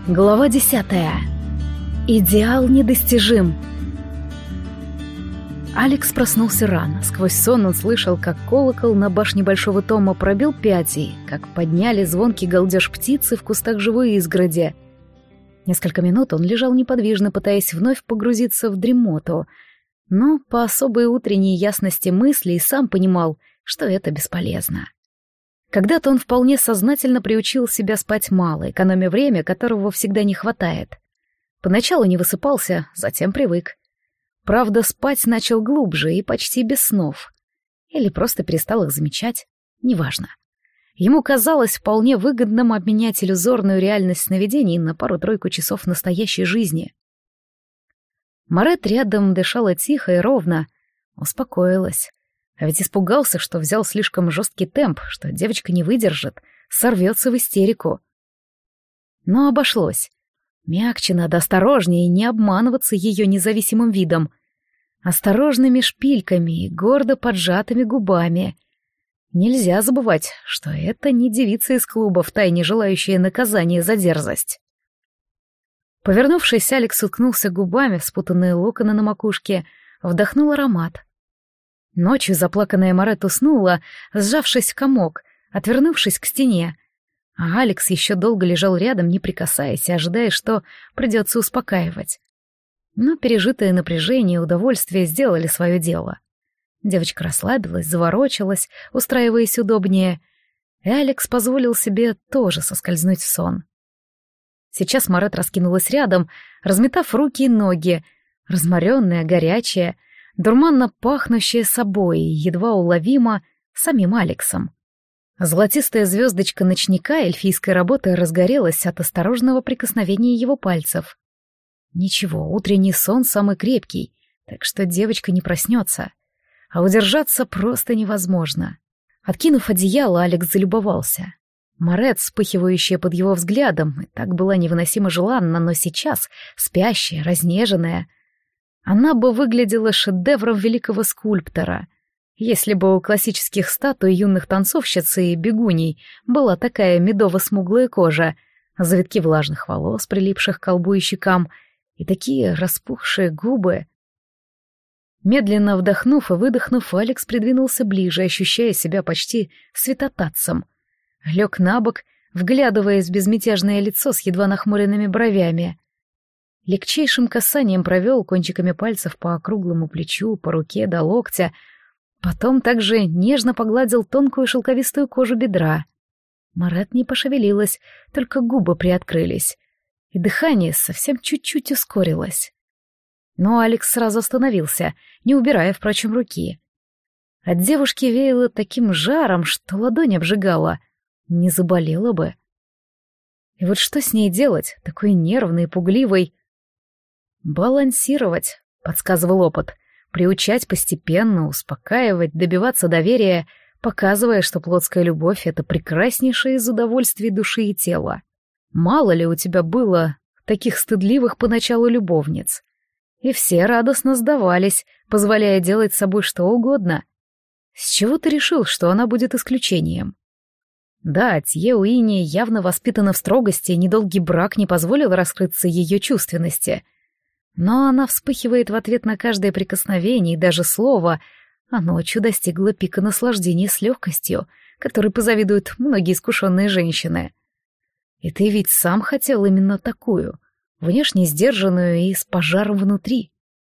Глава 10. Идеал недостижим. Алекс проснулся рано. Сквозь сон он слышал, как колокол на башне Большого Тома пробил 5, и как подняли звонкий галдеж птицы в кустах живой изгороди. Несколько минут он лежал неподвижно, пытаясь вновь погрузиться в дремоту, но по особой утренней ясности мысли и сам понимал, что это бесполезно. Когда-то он вполне сознательно приучил себя спать мало, экономя время, которого всегда не хватает. Поначалу не высыпался, затем привык. Правда, спать начал глубже и почти без снов. Или просто перестал их замечать, неважно. Ему казалось вполне выгодным обменять иллюзорную реальность сновидений на пару-тройку часов настоящей жизни. Марет рядом дышала тихо и ровно, успокоилась. А ведь испугался, что взял слишком жесткий темп, что девочка не выдержит, сорвется в истерику. Но обошлось. Мягче надо, осторожнее, и не обманываться ее независимым видом. Осторожными шпильками и гордо поджатыми губами. Нельзя забывать, что это не девица из клуба, втайне желающая наказания за дерзость. Повернувшись, Алекс уткнулся губами в спутанные локоны на макушке, вдохнул аромат. Ночью заплаканная Марет уснула, сжавшись в комок, отвернувшись к стене, а Алекс еще долго лежал рядом, не прикасаясь, и ожидая, что придется успокаивать. Но пережитое напряжение и удовольствие сделали свое дело. Девочка расслабилась, заворочилась, устраиваясь удобнее, и Алекс позволил себе тоже соскользнуть в сон. Сейчас Марет раскинулась рядом, разметав руки и ноги, разморенная, горячая, дурманно пахнущая собой и едва уловимо самим Алексом. Золотистая звездочка ночника эльфийской работы разгорелась от осторожного прикосновения его пальцев. Ничего, утренний сон самый крепкий, так что девочка не проснется. А удержаться просто невозможно. Откинув одеяло, Алекс залюбовался. Марет, вспыхивающая под его взглядом, и так была невыносимо желанна, но сейчас, спящая, разнеженная, она бы выглядела шедевром великого скульптора, если бы у классических статуй юных танцовщиц и бегуней была такая медово-смуглая кожа, завитки влажных волос, прилипших к колбу и щекам, и такие распухшие губы. Медленно вдохнув и выдохнув, Алекс придвинулся ближе, ощущая себя почти святотатцем. Лег на бок, вглядываясь в безмятежное лицо с едва нахмуренными бровями. Легчайшим касанием провел кончиками пальцев по округлому плечу, по руке до локтя, потом также нежно погладил тонкую шелковистую кожу бедра. Марет не пошевелилась, только губы приоткрылись, и дыхание совсем чуть-чуть ускорилось. Но Алекс сразу остановился, не убирая, впрочем, руки. От девушки веяло таким жаром, что ладонь обжигала, не заболела бы. И вот что с ней делать, такой нервной, пугливой? «Балансировать», — подсказывал опыт, приучать постепенно, успокаивать, добиваться доверия, показывая, что плотская любовь — это прекраснейшее из удовольствий души и тела. Мало ли у тебя было таких стыдливых поначалу любовниц. И все радостно сдавались, позволяя делать с собой что угодно. С чего ты решил, что она будет исключением? Да, Тье Уинни явно воспитана в строгости, и недолгий брак не позволил раскрыться ее чувственности. Но она вспыхивает в ответ на каждое прикосновение и даже слово, а ночью достигла пика наслаждения с легкостью, которой позавидуют многие искушенные женщины. И ты ведь сам хотел именно такую, внешне сдержанную и с пожаром внутри.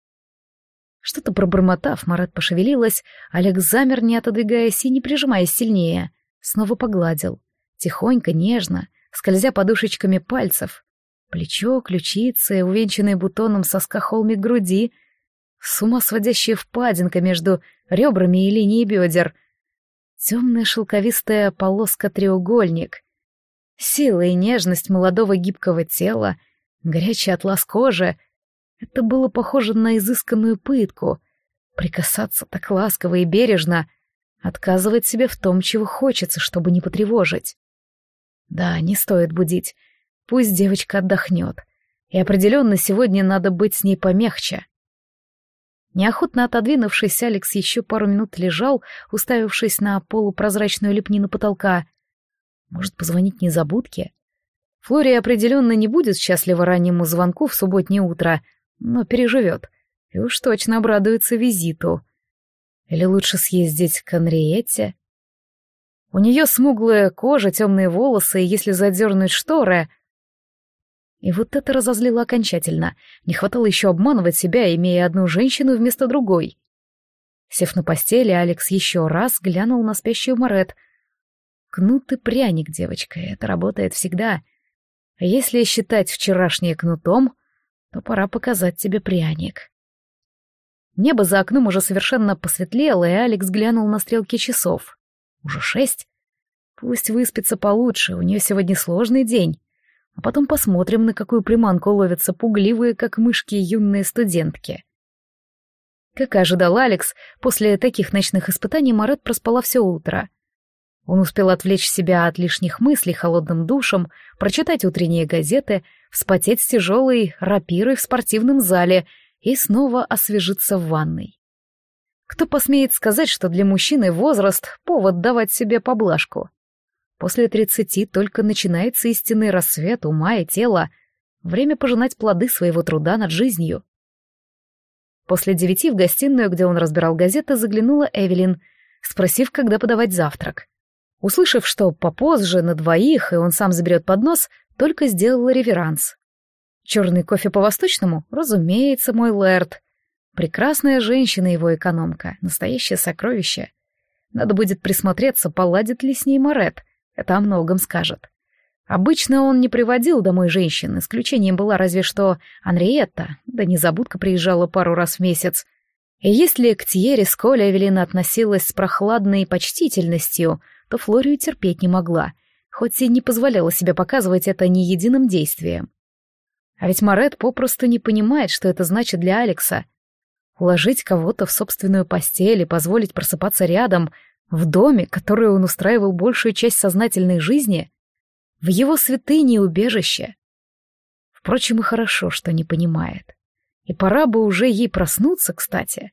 Что-то пробормотав, Марет пошевелилась, Алекс замер, не отодвигаясь и не прижимаясь сильнее, снова погладил, тихонько, нежно, скользя подушечками пальцев. Плечо, ключицы, увенчанные бутоном соска холмик груди, с ума сводящая впадинка между ребрами и линией бедер, темная шелковистая полоска-треугольник, сила и нежность молодого гибкого тела, горячий атлас кожи. Это было похоже на изысканную пытку. Прикасаться так ласково и бережно, отказывать себе в том, чего хочется, чтобы не потревожить. Да, не стоит будить. Пусть девочка отдохнет. И определенно сегодня надо быть с ней помягче. Неохотно отодвинувшись, Алекс еще пару минут лежал, уставившись на полупрозрачную лепнину потолка. Может, позвонить незабудке? Флори определенно не будет счастлива раннему звонку в субботнее утро, но переживет. И уж точно обрадуется визиту. Или лучше съездить к Анриетте? У нее смуглая кожа, темные волосы, и если задернуть шторы... И вот это разозлило окончательно. Не хватало еще обманывать себя, имея одну женщину вместо другой. Сев на постели, Алекс еще раз глянул на спящую Морет. Кнут и пряник, девочка, это работает всегда. А если считать вчерашнее кнутом, то пора показать тебе пряник. Небо за окном уже совершенно посветлело, и Алекс глянул на стрелки часов. Уже 6. Пусть выспится получше, у нее сегодня сложный день. А потом посмотрим, на какую приманку ловятся пугливые, как мышки, юные студентки. Как и ожидал Алекс, после таких ночных испытаний Морет проспала все утро. Он успел отвлечь себя от лишних мыслей холодным душем, прочитать утренние газеты, вспотеть с тяжелой рапирой в спортивном зале и снова освежиться в ванной. Кто посмеет сказать, что для мужчины возраст — повод давать себе поблажку? После 30 только начинается истинный рассвет ума и тела, время пожинать плоды своего труда над жизнью. После 9 в гостиную, где он разбирал газеты, заглянула Эвелин, спросив, когда подавать завтрак. Услышав, что попозже, на 2, и он сам заберет поднос, только сделала реверанс. «Черный кофе по-восточному? Разумеется, мой лэрд. Прекрасная женщина его экономка, настоящее сокровище. Надо будет присмотреться, поладит ли с ней Морет. Это о многом скажет. Обычно он не приводил домой женщин, исключением была разве что Анриетта, да незабудка приезжала пару раз в месяц. И если к Тьере Сколе Эвелина относилась с прохладной почтительностью, то Флорию терпеть не могла, хоть и не позволяла себе показывать это ни единым действием. А ведь Морет попросту не понимает, что это значит для Алекса. Уложить кого-то в собственную постель и позволить просыпаться рядом, в доме, который он устраивал большую часть сознательной жизни, в его святыне и убежище. Впрочем, и хорошо, что не понимает. И пора бы уже ей проснуться, кстати.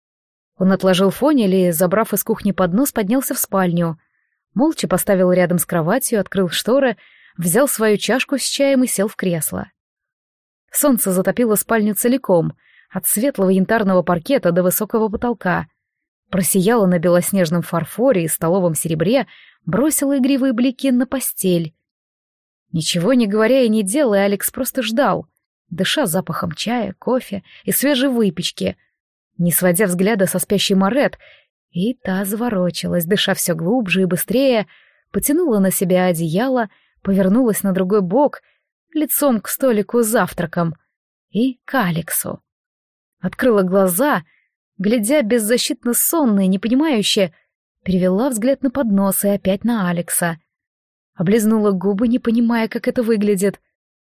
Он отложил фонель и, забрав из кухни поднос, поднялся в спальню. Молча поставил рядом с кроватью, открыл шторы, взял свою чашку с чаем и сел в кресло. Солнце затопило спальню целиком, от светлого янтарного паркета до высокого потолка. Просияло на белоснежном фарфоре и столовом серебре, бросило игривые блики на постель. Ничего не говоря и не делая, Алекс просто ждал, дыша запахом чая, кофе и свежей выпечки, не сводя взгляда со спящей Морет, и та заворочилась, дыша все глубже и быстрее, потянула на себя одеяло, повернулась на другой бок, лицом к столику с завтраком, и к Алексу. Открыла глаза, глядя беззащитно сонно и непонимающе, перевела взгляд на поднос и опять на Алекса. Облизнула губы, не понимая, как это выглядит.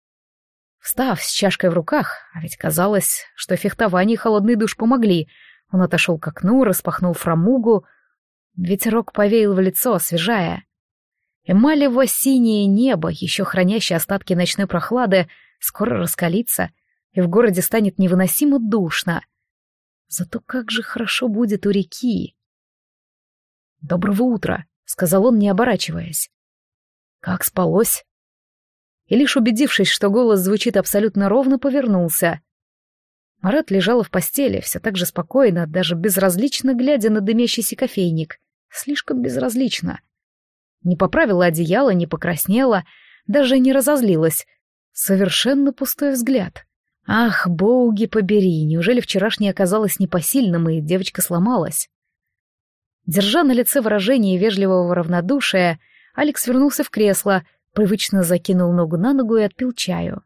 Встав с чашкой в руках, а ведь казалось, что фехтование и холодный душ помогли, он отошел к окну, распахнул фрамугу. Ветерок повеял в лицо, освежая. Эмалево-синее небо, еще хранящее остатки ночной прохлады, скоро раскалится, и в городе станет невыносимо душно. Зато как же хорошо будет у реки. «Доброго утра», — сказал он, не оборачиваясь. «Как спалось?» И лишь убедившись, что голос звучит абсолютно ровно, повернулся. Морет лежала в постели, все так же спокойно, даже безразлично глядя на дымящийся кофейник. Слишком безразлично. Не поправила одеяло, не покраснела, даже не разозлилась. Совершенно пустой взгляд. Ах, боги побери, неужели вчерашнее оказалось непосильным, и девочка сломалась? Держа на лице выражение вежливого равнодушия, Алекс вернулся в кресло, привычно закинул ногу на ногу и отпил чаю.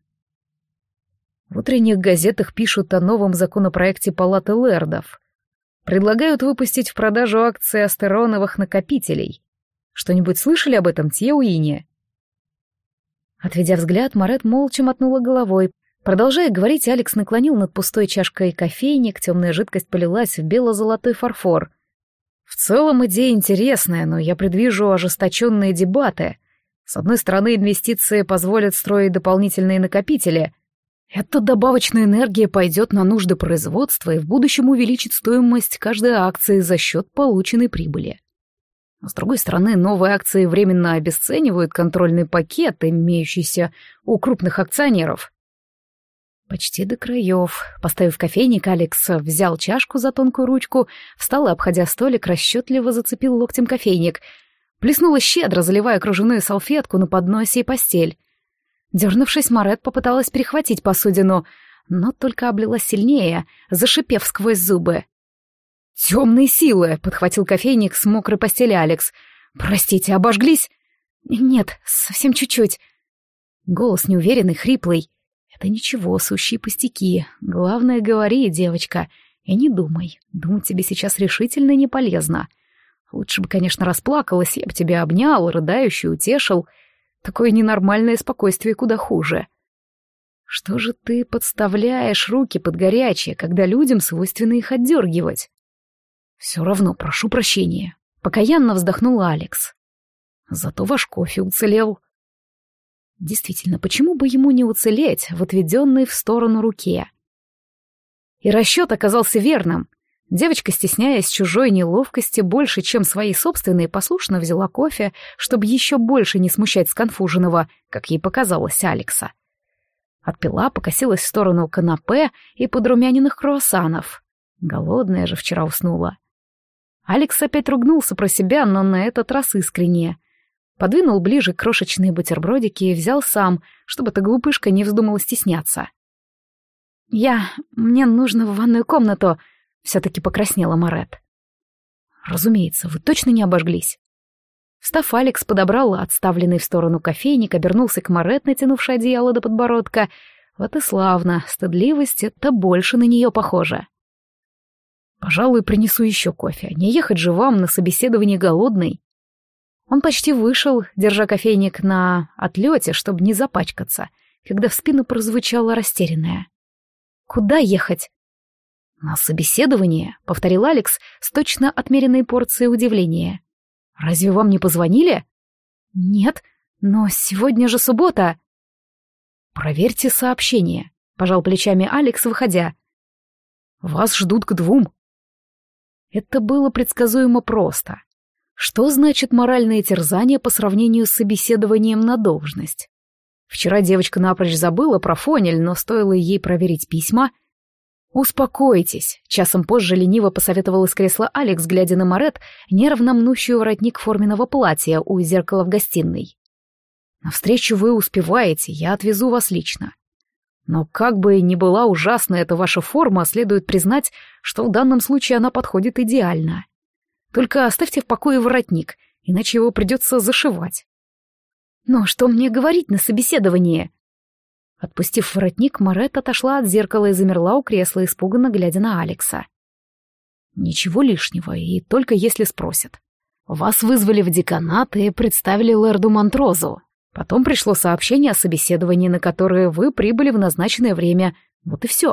В утренних газетах пишут о новом законопроекте Палаты лэрдов. Предлагают выпустить в продажу акции астероновых накопителей. Что-нибудь слышали об этом, Тьеуине? Отведя взгляд, Морет молча мотнула головой. Продолжая говорить, Алекс наклонил над пустой чашкой кофейник, темная жидкость полилась в бело-золотой фарфор. В целом идея интересная, но я предвижу ожесточенные дебаты. С одной стороны, инвестиции позволят строить дополнительные накопители. Эта добавочная энергия пойдет на нужды производства и в будущем увеличит стоимость каждой акции за счет полученной прибыли. С другой стороны, новые акции временно обесценивают контрольный пакет, имеющийся у крупных акционеров. Почти до краев. Поставив кофейник, Алекс взял чашку за тонкую ручку, встал и, обходя столик, расчетливо зацепил локтем кофейник. Плеснула щедро, заливая кружевную салфетку на подносе и постель. Дернувшись, Марет попыталась перехватить посудину, но только облилась сильнее, зашипев сквозь зубы. «Темные силы!» — подхватил кофейник с мокрой постели Алекс. «Простите, обожглись?» «Нет, совсем чуть-чуть». Голос неуверенный, хриплый. «Это ничего, сущие пустяки. Главное, говори, девочка, и не думай. Думать тебе сейчас решительно не полезно. Лучше бы, конечно, расплакалась, я бы тебя обнял, рыдающий утешил. Такое ненормальное спокойствие куда хуже. Что же ты подставляешь руки под горячее, когда людям свойственно их отдергивать?» «Все равно прошу прощения», — покаянно вздохнул Алекс. «Зато ваш кофе уцелел». Действительно, почему бы ему не уцелеть в отведенной в сторону руке? И расчет оказался верным. Девочка, стесняясь чужой неловкости больше, чем своей собственной, послушно взяла кофе, чтобы еще больше не смущать сконфуженного, как ей показалось, Алекса. Отпила, покосилась в сторону канапе и подрумяненных круассанов. Голодная же вчера уснула. Алекс опять ругнулся про себя, но на этот раз искренне. Подвинул ближе крошечные бутербродики и взял сам, чтобы эта глупышка не вздумала стесняться. Мне нужно в ванную комнату», — все-таки покраснела Марет. «Разумеется, вы точно не обожглись?» Встав, Алекс подобрал отставленный в сторону кофейник, обернулся к Марет, натянувшей одеяло до подбородка. Вот и славно, стыдливость — это больше на нее похоже. «Пожалуй, принесу еще кофе, не ехать же вам на собеседование голодной». Он почти вышел, держа кофейник на отлете, чтобы не запачкаться, когда в спину прозвучало растерянное: «Куда ехать?» «На собеседование», — повторил Алекс с точно отмеренной порцией удивления. «Разве вам не позвонили?» «Нет, но сегодня же суббота». «Проверьте сообщение», — пожал плечами Алекс, выходя. «Вас ждут к 2». Это было предсказуемо просто. Что значит моральное терзание по сравнению с собеседованием на должность? Вчера девочка напрочь забыла про фонель, но стоило ей проверить письма. «Успокойтесь», — часом позже лениво посоветовал из кресла Алекс, глядя на Марет, нервно мнущую воротник форменного платья у зеркала в гостиной. «Навстречу вы успеваете, я отвезу вас лично. Но как бы ни была ужасна эта ваша форма, следует признать, что в данном случае она подходит идеально. Только оставьте в покое воротник, иначе его придется зашивать». «Но что мне говорить на собеседовании?» Отпустив воротник, Марет отошла от зеркала и замерла у кресла, испуганно глядя на Алекса. «Ничего лишнего, и только если спросят. Вас вызвали в деканат и представили лэрду Монтрозу. Потом пришло сообщение о собеседовании, на которое вы прибыли в назначенное время. Вот и все».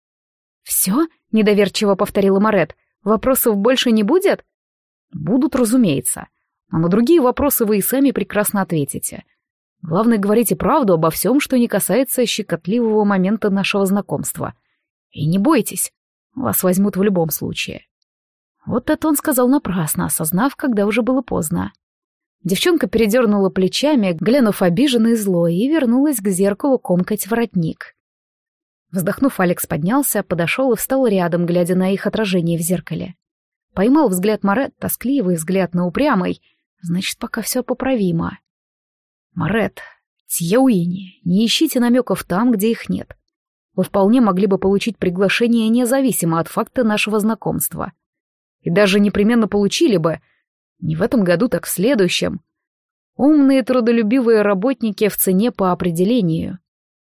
«Все?» — недоверчиво повторила Марет. «Вопросов больше не будет?» «Будут, разумеется. А на другие вопросы вы и сами прекрасно ответите. Главное, говорите правду обо всем, что не касается щекотливого момента нашего знакомства. И не бойтесь, вас возьмут в любом случае». Вот это он сказал напрасно, осознав, когда уже было поздно. Девчонка передернула плечами, глянув обиженно и зло, и вернулась к зеркалу комкать воротник. Вздохнув, Алекс поднялся, подошел и встал рядом, глядя на их отражение в зеркале. Поймал взгляд Марет, тоскливый взгляд на упрямый. Значит, пока все поправимо. «Марет, Тьяуини, не ищите намеков там, где их нет. Вы вполне могли бы получить приглашение независимо от факта нашего знакомства. И даже непременно получили бы. Не в этом году, так в следующем. Умные, трудолюбивые работники в цене по определению.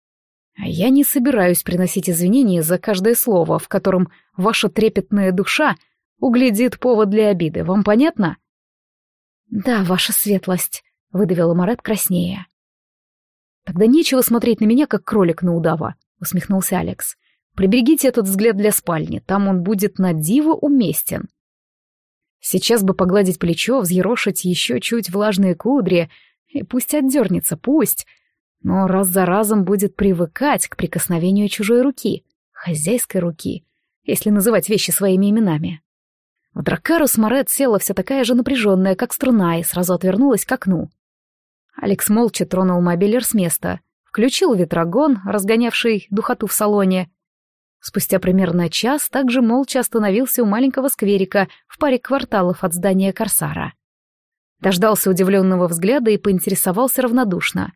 А я не собираюсь приносить извинения за каждое слово, в котором ваша трепетная душа углядит повод для обиды. Вам понятно?» «Да, ваша светлость», — выдавила Марет краснея. «Тогда нечего смотреть на меня, как кролик на удава», — усмехнулся Алекс. «Приберегите этот взгляд для спальни, там он будет на диво уместен. Сейчас бы погладить плечо, взъерошить еще чуть влажные кудри, и пусть отдернется, пусть, но раз за разом будет привыкать к прикосновению чужой руки, хозяйской руки, если называть вещи своими именами. В Драккарус Морет села вся такая же напряженная, как струна, и сразу отвернулась к окну. Алекс молча тронул мобилер с места, включил ветрогон, разгонявший духоту в салоне. Спустя примерно час также молча остановился у маленького скверика в паре кварталов от здания Корсара. Дождался удивленного взгляда и поинтересовался равнодушно.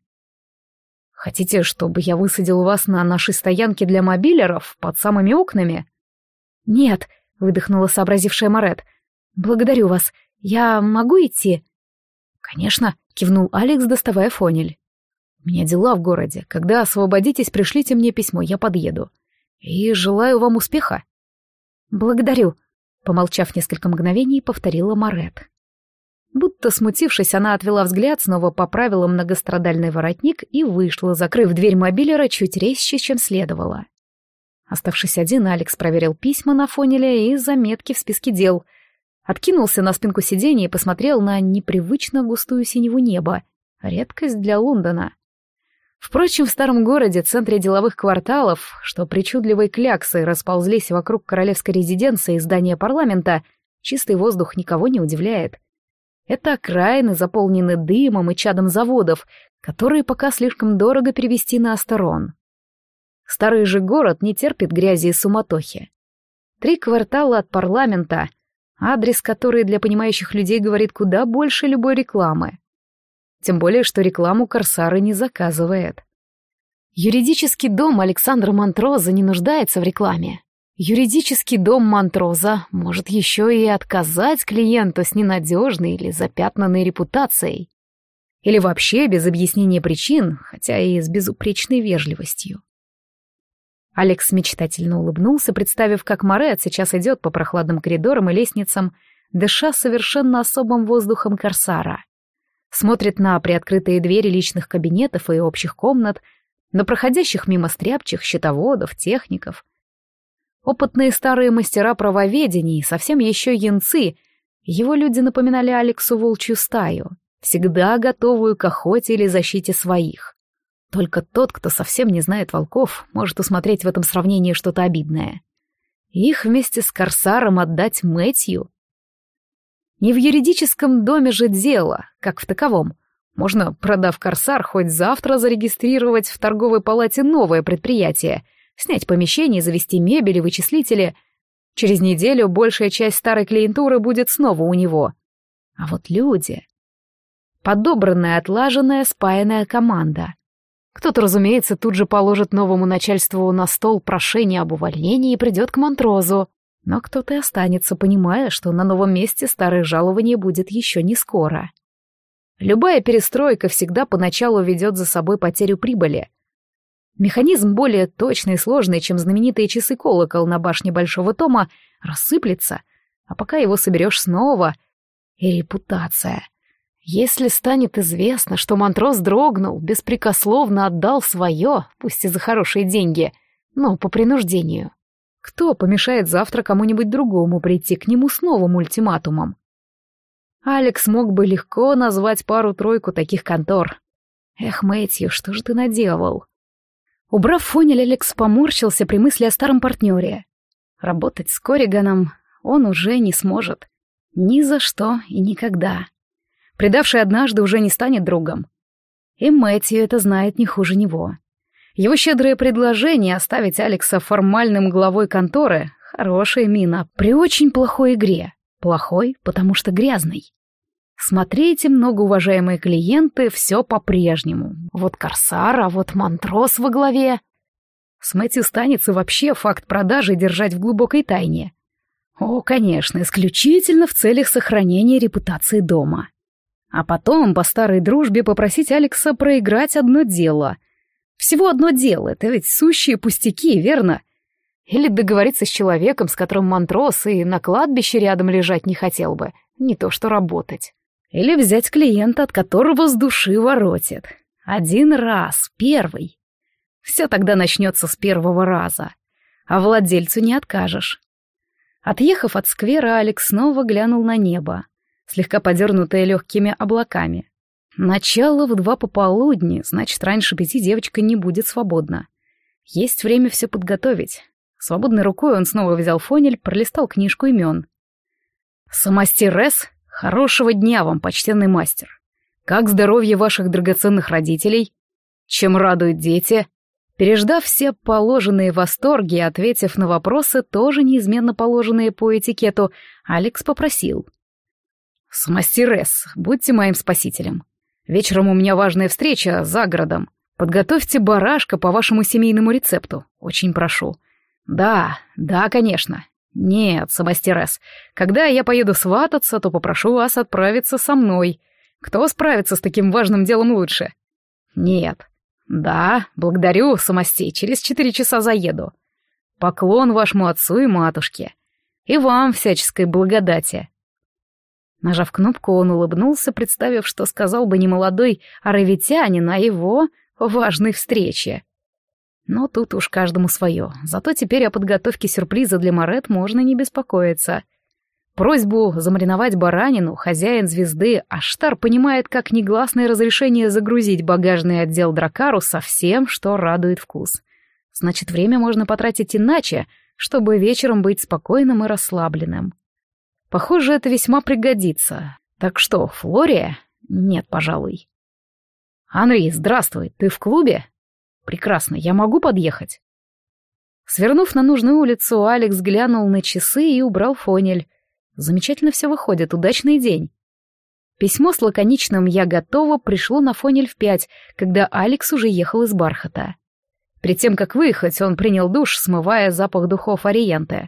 «Хотите, чтобы я высадил вас на нашей стоянке для мобилеров под самыми окнами?» «Нет», — выдохнула сообразившая Морет. «Благодарю вас. Я могу идти?» «Конечно», — кивнул Алекс, доставая фонель. «У меня дела в городе. Когда освободитесь, пришлите мне письмо, я подъеду. И желаю вам успеха». «Благодарю», — помолчав несколько мгновений, повторила Морет. Будто смутившись, она отвела взгляд, снова поправила многострадальный воротник и вышла, закрыв дверь мобилера чуть резче, чем следовало. Оставшись один, Алекс проверил письма на фонеле и заметки в списке дел. Откинулся на спинку сиденья и посмотрел на непривычно густую синеву неба. Редкость для Лондона. Впрочем, в старом городе, центре деловых кварталов, что причудливой кляксой расползлись вокруг королевской резиденции и здания парламента, чистый воздух никого не удивляет. Это окраины заполнены дымом и чадом заводов, которые пока слишком дорого перевести на Астерон. Старый же город не терпит грязи и суматохи. 3 квартала от парламента, адрес, который для понимающих людей говорит куда больше любой рекламы. Тем более, что рекламу Корсары не заказывает. Юридический дом Александра Монтроза не нуждается в рекламе. Юридический дом Монтроза может еще и отказать клиенту с ненадежной или запятнанной репутацией. Или вообще без объяснения причин, хотя и с безупречной вежливостью. Алекс мечтательно улыбнулся, представив, как Морет сейчас идет по прохладным коридорам и лестницам, дыша совершенно особым воздухом Корсара. Смотрит на приоткрытые двери личных кабинетов и общих комнат, на проходящих мимо стряпчих, счетоводов, техников. Опытные старые мастера правоведения и совсем еще янцы, его люди напоминали Алексу волчью стаю, всегда готовую к охоте или защите своих. Только тот, кто совсем не знает волков, может усмотреть в этом сравнении что-то обидное. Их вместе с Корсаром отдать Мэтью? Не в юридическом доме же дело, как в таковом. Можно, продав Корсар, хоть завтра зарегистрировать в торговой палате новое предприятие, снять помещение, завести мебель и вычислители. Через неделю большая часть старой клиентуры будет снова у него. А вот люди... Подобранная, отлаженная, спаянная команда. Кто-то, разумеется, тут же положит новому начальству на стол прошение об увольнении и придет к Монтрозу. Но кто-то и останется, понимая, что на новом месте старое жалование будет еще не скоро. Любая перестройка всегда поначалу ведет за собой потерю прибыли. Механизм более точный и сложный, чем знаменитые часы-колокол на башне Большого Тома, рассыплется, а пока его соберешь снова, и репутация. Если станет известно, что Монтроз дрогнул, беспрекословно отдал свое, пусть и за хорошие деньги, но по принуждению, кто помешает завтра кому-нибудь другому прийти к нему с новым ультиматумом? Алекс мог бы легко назвать пару-тройку таких контор. Эх, Мэтью, что же ты наделал? Убрав фонель, Алекс поморщился при мысли о старом партнере. Работать с Корриганом он уже не сможет. Ни за что и никогда. Предавший однажды уже не станет другом. И Мэтью это знает не хуже него. Его щедрое предложение оставить Алекса формальным главой конторы — хорошая мина при очень плохой игре. Плохой, потому что грязный. Смотрите, многоуважаемые клиенты, все по-прежнему. Вот Корсар, а вот Монтроз во главе. С Мэтью станется вообще факт продажи держать в глубокой тайне. О, конечно, исключительно в целях сохранения репутации дома. А потом, по старой дружбе, попросить Алекса проиграть одно дело. Всего одно дело, это ведь сущие пустяки, верно? Или договориться с человеком, с которым Монтроз и на кладбище рядом лежать не хотел бы, не то что работать. Или взять клиента, от которого с души воротит. Один раз, первый. Все тогда начнется с первого раза. А владельцу не откажешь. Отъехав от сквера, Алекс снова глянул на небо, слегка подернутое легкими облаками. Начало в 2 пополудни, значит, раньше 5 девочка не будет свободна. Есть время все подготовить. Свободной рукой он снова взял фонель, пролистал книжку имен. Самастер С, хорошего дня вам, почтенный мастер. Как здоровье ваших драгоценных родителей? Чем радуют дети? Переждав все положенные восторги и ответив на вопросы, тоже неизменно положенные по этикету, Алекс попросил. «Самастер С, будьте моим спасителем. Вечером у меня важная встреча за городом. Подготовьте барашка по вашему семейному рецепту. Очень прошу». «Да, конечно. Нет, Самастер С, когда я поеду свататься, то попрошу вас отправиться со мной. Кто справится с таким важным делом лучше?» «Нет». «Да, благодарю, Самастей, через 4 часа заеду. Поклон вашему отцу и матушке. И вам всяческой благодати». Нажав кнопку, он улыбнулся, представив, что сказал бы не молодой аравитянин, а его важной встрече. Но тут уж каждому свое. Зато теперь о подготовке сюрприза для Морет можно не беспокоиться. Просьбу замариновать баранину хозяин звезды Аштар понимает как негласное разрешение загрузить багажный отдел Дракару со всем, что радует вкус. Значит, время можно потратить иначе, чтобы вечером быть спокойным и расслабленным. Похоже, это весьма пригодится. Так что, Флория? Нет, пожалуй. «Анри, здравствуй, ты в клубе?» «Прекрасно, я могу подъехать?» Свернув на нужную улицу, Алекс глянул на часы и убрал фонель. Замечательно все выходит, удачный день. Письмо с лаконичным «Я готова» пришло на фонель в 5, когда Алекс уже ехал из Бархата. Перед тем, как выехать, он принял душ, смывая запах духов Ориенте.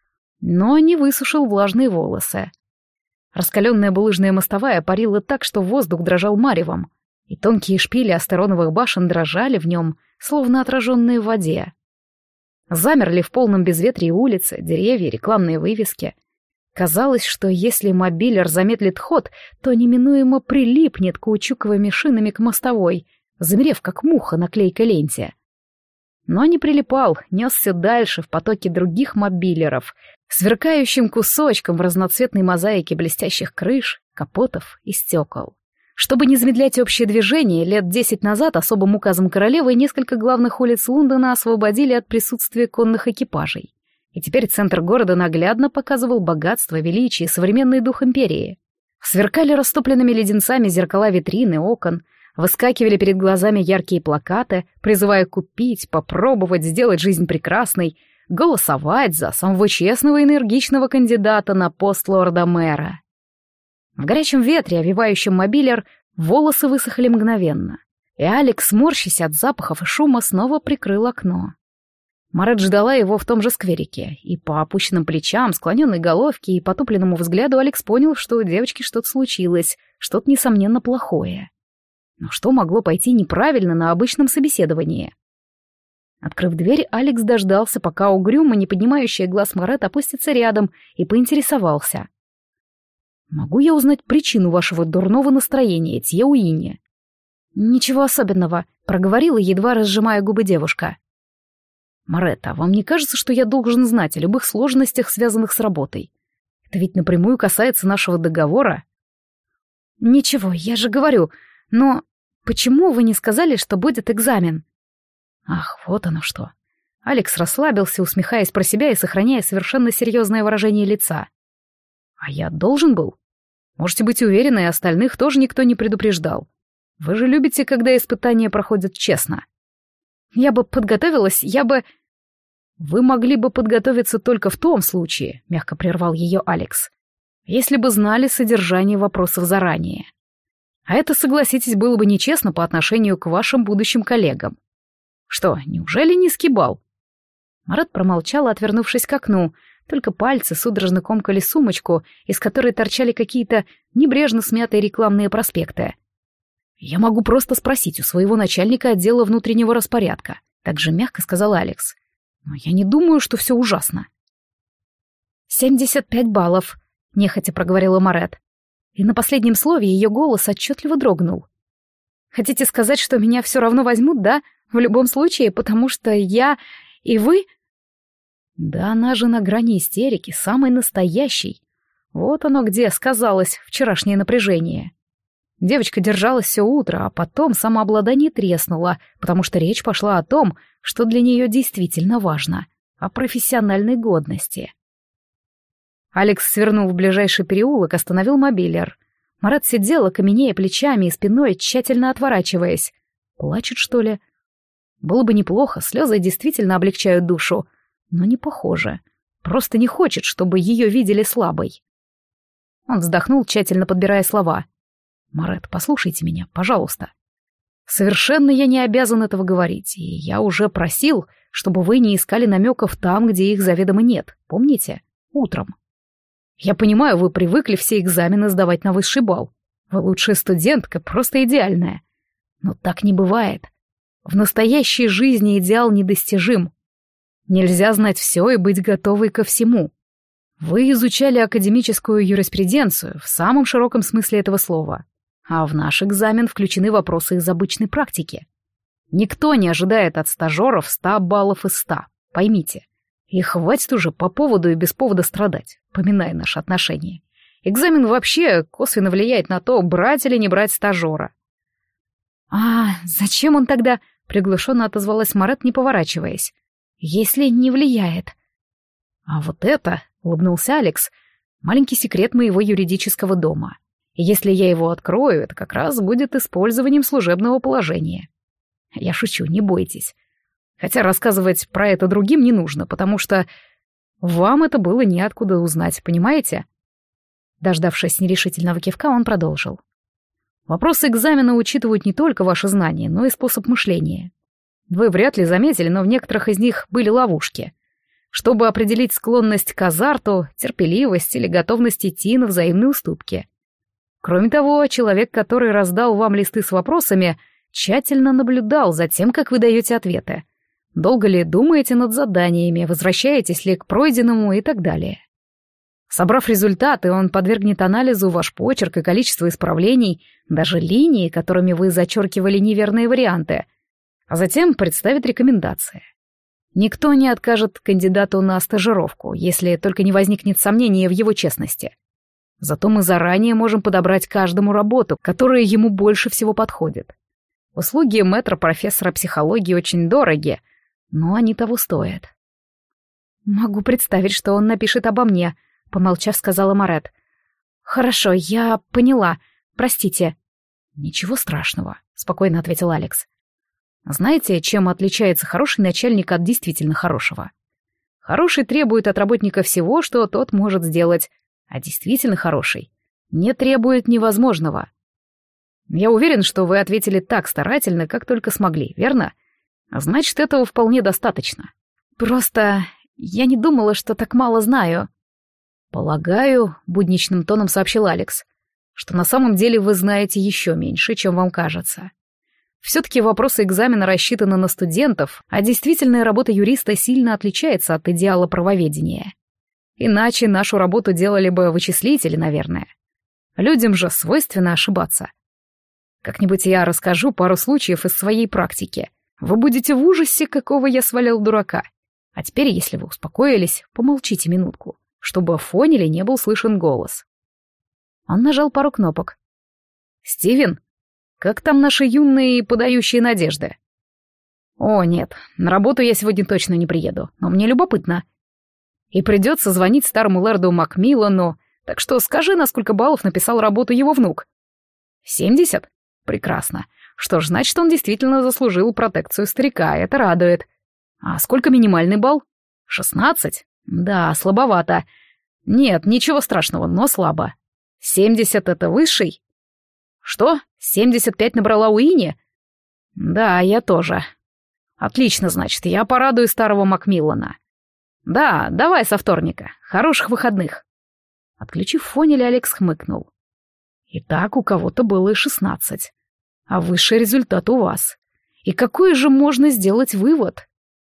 Но не высушил влажные волосы. Раскаленная булыжная мостовая парила так, что воздух дрожал маревом, и тонкие шпили астероновых башен дрожали в нем, словно отраженные в воде. Замерли в полном безветрии улицы, деревья, рекламные вывески. Казалось, что если мобилер замедлит ход, то неминуемо прилипнет каучуковыми шинами к мостовой, замерев как муха на клейкой ленте. Но не прилипал, несся дальше в потоке других мобилеров, сверкающим кусочком в разноцветной мозаике блестящих крыш, капотов и стекол. Чтобы не замедлять общее движение, лет 10 назад особым указом королевы несколько главных улиц Лондона освободили от присутствия конных экипажей. И теперь центр города наглядно показывал богатство, величие и современный дух империи. Сверкали растопленными леденцами зеркала витрины, окон, выскакивали перед глазами яркие плакаты, призывая купить, попробовать, сделать жизнь прекрасной, голосовать за самого честного и энергичного кандидата на пост лорда-мэра. В горячем ветре, овивающем мобилер, волосы высохли мгновенно, и Алекс, морщась от запахов и шума, снова прикрыл окно. Морет ждала его в том же скверике, и по опущенным плечам, склоненной головке и потупленному взгляду Алекс понял, что у девочки что-то случилось, что-то, несомненно, плохое. Но что могло пойти неправильно на обычном собеседовании? Открыв дверь, Алекс дождался, пока угрюмо не поднимающая глаз Морет опустится рядом, и поинтересовался. «Могу я узнать причину вашего дурного настроения, Тье Уинни?» «Ничего особенного», — проговорила, едва разжимая губы девушка. «Морет, а вам не кажется, что я должен знать о любых сложностях, связанных с работой? Это ведь напрямую касается нашего договора». «Ничего, я же говорю, но почему вы не сказали, что будет экзамен?» «Ах, вот оно что». Алекс расслабился, усмехаясь про себя и сохраняя совершенно серьезное выражение лица. «А я должен был? Можете быть уверены, остальных тоже никто не предупреждал. Вы же любите, когда испытания проходят честно». «Я бы подготовилась, «Вы могли бы подготовиться только в том случае», — мягко прервал ее Алекс, «если бы знали содержание вопросов заранее. А это, согласитесь, было бы нечестно по отношению к вашим будущим коллегам. Что, неужели низкий балл?» Марат промолчал, отвернувшись к окну, только пальцы судорожно комкали сумочку, из которой торчали какие-то небрежно смятые рекламные проспекты. «Я могу просто спросить у своего начальника отдела внутреннего распорядка», — так же мягко сказал Алекс. «Но я не думаю, что все ужасно». 75 баллов», — нехотя проговорила Морет. И на последнем слове ее голос отчетливо дрогнул. «Хотите сказать, что меня все равно возьмут, да? В любом случае, потому что я и вы...» Да она же на грани истерики, самой настоящей. Вот оно где сказалось вчерашнее напряжение. Девочка держалась все утро, а потом самообладание треснуло, потому что речь пошла о том, что для нее действительно важно, о профессиональной годности. Алекс свернул в ближайший переулок, остановил мобилер. Марат сидел, окаменея плечами и спиной, тщательно отворачиваясь. Плачет, что ли? Было бы неплохо, слезы действительно облегчают душу. Но не похоже. Просто не хочет, чтобы ее видели слабой. Он вздохнул, тщательно подбирая слова. «Марат, послушайте меня, пожалуйста. Совершенно я не обязан этого говорить, и я уже просил, чтобы вы не искали намеков там, где их заведомо нет. Помните? Утром. Я понимаю, вы привыкли все экзамены сдавать на высший балл. Вы лучшая студентка, просто идеальная. Но так не бывает. В настоящей жизни идеал недостижим. Нельзя знать все и быть готовой ко всему. Вы изучали академическую юриспруденцию в самом широком смысле этого слова, а в наш экзамен включены вопросы из обычной практики. Никто не ожидает от стажеров 100 баллов из 100, поймите. И хватит уже по поводу и без повода страдать, поминая наши отношения. Экзамен вообще косвенно влияет на то, брать или не брать стажера. «А зачем он тогда?» — приглушенно отозвалась Марат, не поворачиваясь. «Если не влияет». «А вот это...» — улыбнулся Алекс. «Маленький секрет моего юридического дома. И если я его открою, это как раз будет использованием служебного положения. Я шучу, не бойтесь. Хотя рассказывать про это другим не нужно, потому что вам это было неоткуда узнать, понимаете?» Дождавшись нерешительного кивка, он продолжил. «Вопросы экзамена учитывают не только ваши знания, но и способ мышления. Вы вряд ли заметили, но в некоторых из них были ловушки. Чтобы определить склонность к азарту, терпеливость или готовность идти на взаимные уступки. Кроме того, человек, который раздал вам листы с вопросами, тщательно наблюдал за тем, как вы даете ответы. Долго ли думаете над заданиями, возвращаетесь ли к пройденному и так далее. Собрав результаты, он подвергнет анализу ваш почерк и количество исправлений, даже линии, которыми вы зачеркивали неверные варианты, а затем представит рекомендации. Никто не откажет кандидату на стажировку, если только не возникнет сомнения в его честности. Зато мы заранее можем подобрать каждому работу, которая ему больше всего подходит. Услуги мэтра-профессора психологии очень дороги, но они того стоят. «Могу представить, что он напишет обо мне», — помолчав, сказала Марат. «Хорошо, я поняла. Простите». «Ничего страшного», — спокойно ответил Алекс. «Знаете, чем отличается хороший начальник от действительно хорошего? Хороший требует от работника всего, что тот может сделать, а действительно хороший не требует невозможного. Я уверен, что вы ответили так старательно, как только смогли, верно? А значит, этого вполне достаточно. Просто я не думала, что так мало знаю». «Полагаю», — будничным тоном сообщил Алекс, «что на самом деле вы знаете еще меньше, чем вам кажется. Все-таки вопросы экзамена рассчитаны на студентов, а действительная работа юриста сильно отличается от идеала правоведения. Иначе нашу работу делали бы вычислители, наверное. Людям же свойственно ошибаться. Как-нибудь я расскажу пару случаев из своей практики. Вы будете в ужасе, какого я свалял дурака. А теперь, если вы успокоились, помолчите минутку, чтобы в фоне не был слышен голос». Он нажал пару кнопок. «Стивен, как там наши юные подающие надежды?» «О, нет, на работу я сегодня точно не приеду, но мне любопытно. И придется звонить старому лэрду Макмиллану, так что скажи, на сколько баллов написал работу его внук». 70? Прекрасно. Что ж, значит, он действительно заслужил протекцию старика, это радует. А сколько минимальный балл? 16? Да, слабовато. Нет, ничего страшного, но слабо. 70 — это высший? Что, 75 набрала Уинни? Да, я тоже. Отлично, значит, я порадую старого Макмиллана. Да, давай со вторника. Хороших выходных. Отключив фонель, Алекс хмыкнул. Итак, у кого-то было и 16. А высший результат у вас. И какой же можно сделать вывод?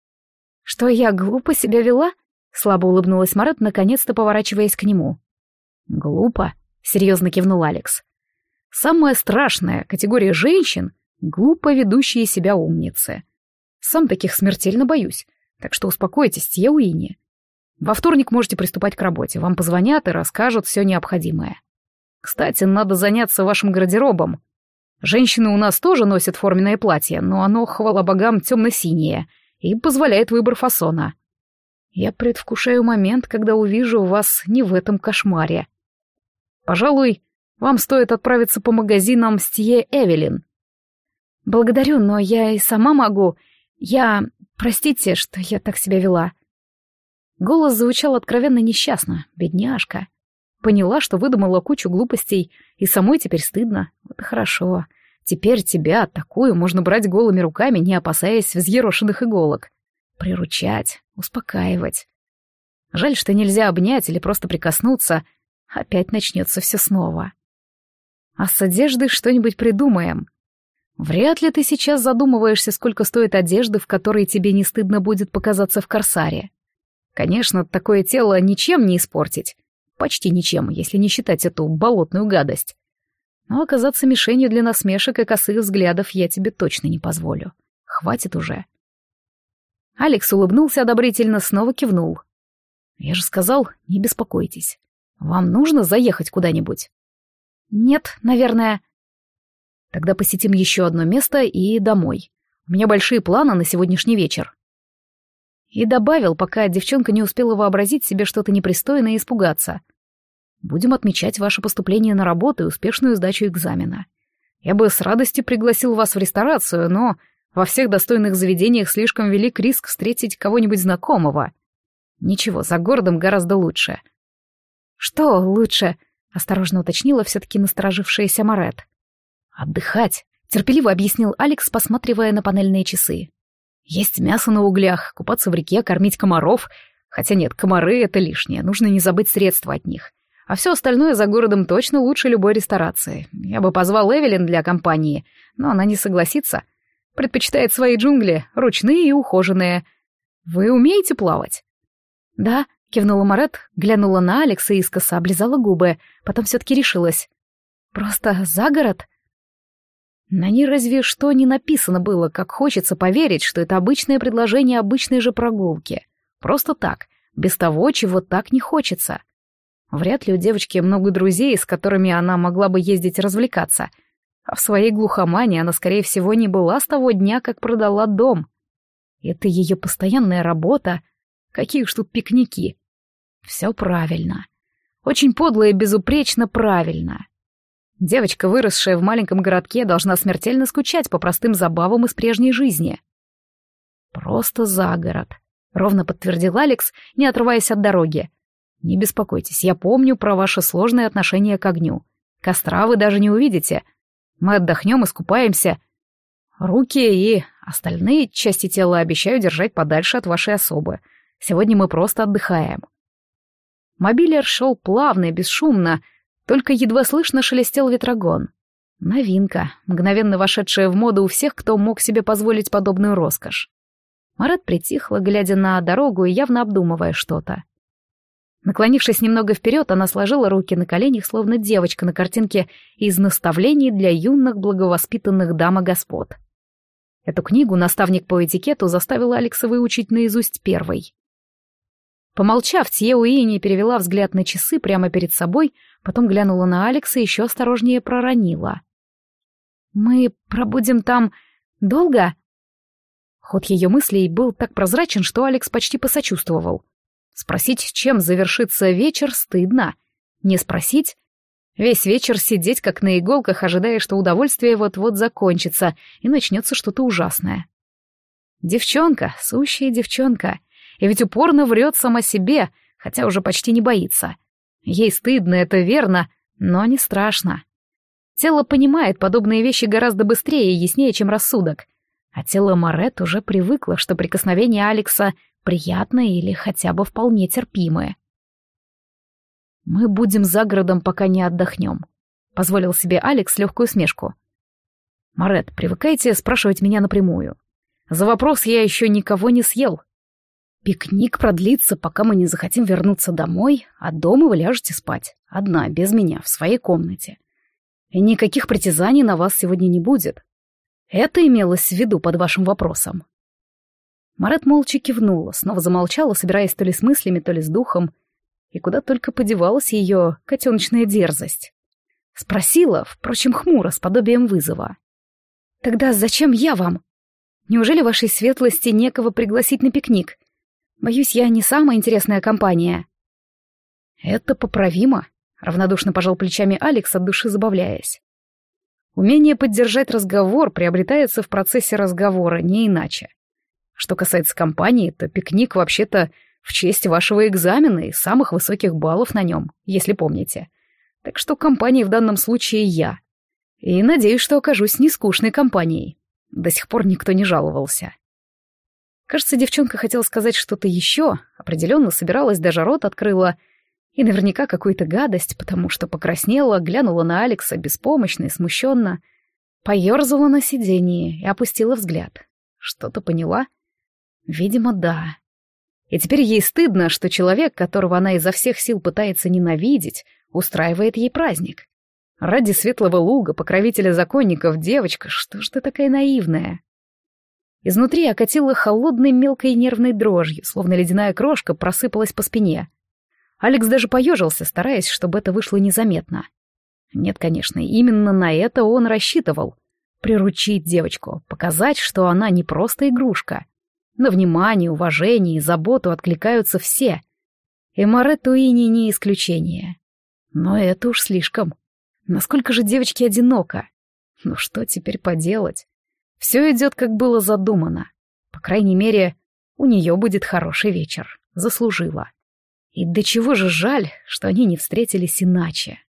Что я глупо себя вела? Слабо улыбнулась Марат, наконец-то поворачиваясь к нему. Глупо? Серьезно кивнул Алекс. Самая страшная категория женщин — глупо ведущие себя умницы. Сам таких смертельно боюсь, так что успокойтесь, Тья Уинни. Во вторник можете приступать к работе, вам позвонят и расскажут все необходимое. Кстати, надо заняться вашим гардеробом. Женщины у нас тоже носят форменное платье, но оно, хвала богам, темно-синее и позволяет выбор фасона. Я предвкушаю момент, когда увижу вас не в этом кошмаре. Пожалуй, вам стоит отправиться по магазинам Стье Эвелин. Благодарю, но я и сама могу. Простите, что я так себя вела. Голос звучал откровенно несчастно, бедняжка. Поняла, что выдумала кучу глупостей, и самой теперь стыдно. Вот и хорошо. Теперь тебя, такую, можно брать голыми руками, не опасаясь взъерошенных иголок. Приручать, успокаивать. Жаль, что нельзя обнять или просто прикоснуться. Опять начнется все снова. А с одеждой что-нибудь придумаем. Вряд ли ты сейчас задумываешься, сколько стоит одежды, в которой тебе не стыдно будет показаться в корсаре. Конечно, такое тело ничем не испортить. Почти ничем, если не считать эту болотную гадость. Но оказаться мишенью для насмешек и косых взглядов я тебе точно не позволю. Хватит уже. Алекс улыбнулся одобрительно, снова кивнул. Я же сказал, не беспокойтесь. Вам нужно заехать куда-нибудь? Нет, наверное. Тогда посетим еще одно место и домой. У меня большие планы на сегодняшний вечер. И добавил, пока девчонка не успела вообразить себе что-то непристойное и испугаться. Будем отмечать ваше поступление на работу и успешную сдачу экзамена. Я бы с радостью пригласил вас в ресторацию, но во всех достойных заведениях слишком велик риск встретить кого-нибудь знакомого. Ничего, за городом гораздо лучше. Что лучше? Осторожно уточнила все-таки насторожившаяся Марет. Отдыхать, терпеливо объяснил Алекс, посматривая на панельные часы. Есть мясо на углях, купаться в реке, кормить комаров. Хотя нет, комары — это лишнее, нужно не забыть средства от них. А все остальное за городом точно лучше любой ресторации. Я бы позвал Эвелин для компании, но она не согласится. Предпочитает свои джунгли, ручные и ухоженные. Вы умеете плавать? Да, кивнула Марет, глянула на Алекса и искоса облизала губы, потом все-таки решилась. Просто за город? На ней разве что не написано было, как хочется поверить, что это обычное предложение обычной же прогулки. Просто так, без того, чего так не хочется. Вряд ли у девочки много друзей, с которыми она могла бы ездить развлекаться. А в своей глухомании она, скорее всего, не была с того дня, как продала дом. Это ее постоянная работа. Какие уж тут пикники. Все правильно. Очень подло и безупречно правильно. Девочка, выросшая в маленьком городке, должна смертельно скучать по простым забавам из прежней жизни. Просто за город, ровно подтвердил Алекс, не отрываясь от дороги. Не беспокойтесь, я помню про ваше сложное отношение к огню. Костра вы даже не увидите. Мы отдохнем, искупаемся. Руки и остальные части тела обещаю держать подальше от вашей особы. Сегодня мы просто отдыхаем. Мобилер шел плавно и бесшумно, только едва слышно шелестел ветрогон. Новинка, мгновенно вошедшая в моду у всех, кто мог себе позволить подобную роскошь. Марет притихла, глядя на дорогу и явно обдумывая что-то. Наклонившись немного вперед, она сложила руки на коленях, словно девочка на картинке из наставлений для юных благовоспитанных дам и господ. Эту книгу наставник по этикету заставил Алекса выучить наизусть первой. Помолчав, Тье Уинни перевела взгляд на часы прямо перед собой, потом глянула на Алекса и еще осторожнее проронила. «Мы пробудем там долго?» Ход ее мыслей был так прозрачен, что Алекс почти посочувствовал. Спросить, чем завершится вечер, стыдно. Не спросить? Весь вечер сидеть как на иголках, ожидая, что удовольствие вот-вот закончится, и начнется что-то ужасное. Девчонка, сущая девчонка, и ведь упорно врет сама себе, хотя уже почти не боится. Ей стыдно, это верно, но не страшно. Тело понимает подобные вещи гораздо быстрее и яснее, чем рассудок. А тело Марет уже привыкло, что прикосновения Алекса приятные или хотя бы вполне терпимые. «Мы будем за городом, пока не отдохнем», — позволил себе Алекс легкую усмешку. «Марет, привыкайте спрашивать меня напрямую. За вопрос я еще никого не съел. Пикник продлится, пока мы не захотим вернуться домой, а дома вы ляжете спать, одна, без меня, в своей комнате. И никаких притязаний на вас сегодня не будет. Это имелось в виду под вашим вопросом». Марет молча кивнула, снова замолчала, собираясь то ли с мыслями, то ли с духом, и куда только подевалась ее котеночная дерзость. Спросила, впрочем, хмуро, с подобием вызова. «Тогда зачем я вам? Неужели вашей светлости некого пригласить на пикник? Боюсь, я не самая интересная компания». «Это поправимо», — равнодушно пожал плечами Алекс, от души забавляясь. «Умение поддержать разговор приобретается в процессе разговора, не иначе. Что касается компании, то пикник вообще-то в честь вашего экзамена и самых высоких баллов на нем, если помните. Так что компания в данном случае я. И надеюсь, что окажусь нескучной компанией. До сих пор никто не жаловался». Кажется, девчонка хотела сказать что-то еще, определенно собиралась, даже рот открыла, и наверняка какую-то гадость, потому что покраснела, глянула на Алекса беспомощно и смущенно, поерзала на сиденье и опустила взгляд. Что-то поняла? Видимо, да. И теперь ей стыдно, что человек, которого она изо всех сил пытается ненавидеть, устраивает ей праздник. Ради светлого луга, покровителя законников, девочка, что ж ты такая наивная? Изнутри окатила холодной мелкой нервной дрожью, словно ледяная крошка просыпалась по спине. Алекс даже поежился, стараясь, чтобы это вышло незаметно. Нет, конечно, именно на это он рассчитывал. Приручить девочку, показать, что она не просто игрушка. На внимание, уважение и заботу откликаются все. И Моретт Уинни не исключение. Но это уж слишком. Насколько же девочке одиноко. Ну что теперь поделать? Все идет, как было задумано. По крайней мере, у нее будет хороший вечер. Заслужила. И до чего же жаль, что они не встретились иначе.